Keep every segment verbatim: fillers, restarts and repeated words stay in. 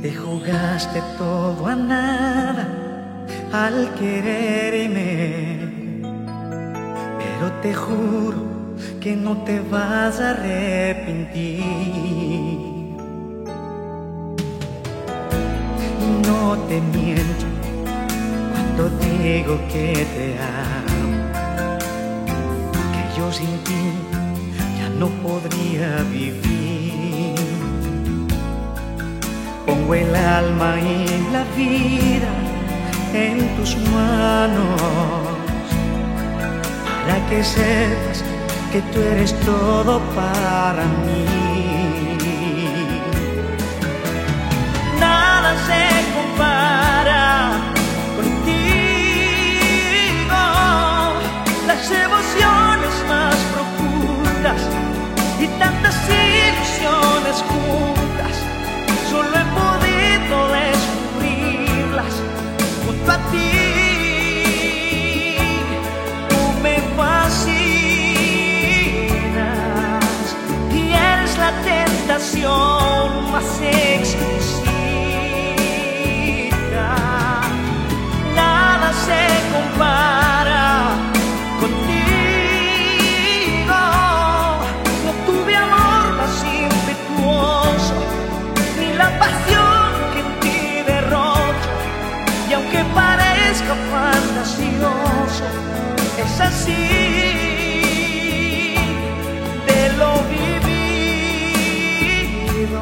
Te jugaste todo a nada al quererme, pero te juro que no te vas a arrepentir. No te miento cuando digo que te amo, que yo sin ti ya no podría vivir. Pongo el alma y la vida en tus manos para que sepas que tú eres todo para mí. Nada se compara contigo, las emociones más profundas y tantas ilusiones juntas, solo he podido descubrirlas junto a ti. Tú me fascinas y eres la tentación más exquisita. Nada se compara contigo. No tuve amor más impetuoso, ni la pasión que en ti derrocho. Y aunque parezca fantasioso, es así de lo vivido.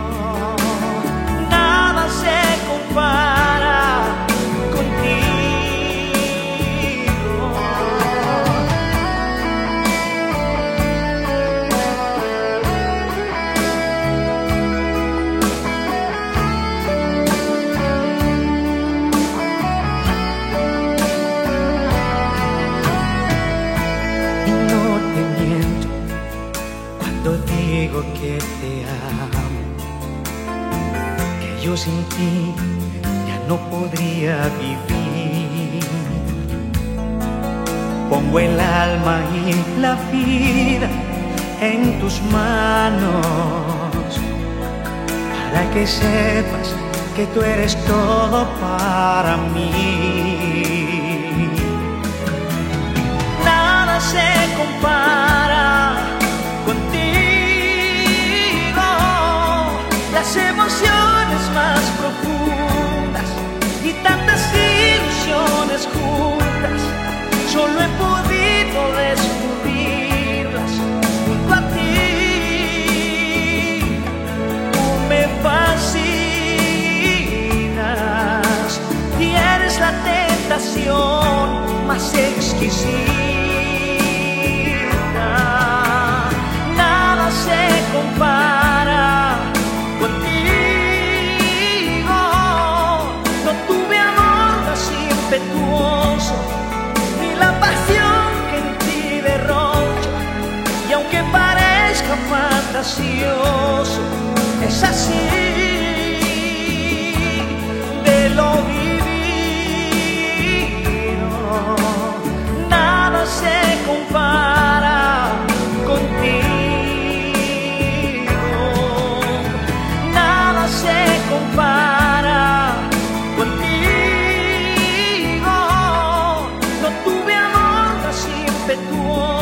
Nada se compara contigo. Y no te miento cuando digo que te amo, que yo sin ti ya no podría vivir. Pongo el alma y la vida en tus manos para que sepas que tú eres todo para mí. Nada se compara contigo, las emociones más profundas y tantas ilusiones juntas, solo he podido descubrirlas junto a ti. Tú me fascinas y eres la tentación más exquisita. Nada se compara contigo. No tuve amor más impetuoso, ni la pasión que en ti derrocho. Y aunque parezca fantasioso, es así de lo vivido. Nada se compara contigo. Nada se compara contigo. No tuve amor más impetuoso,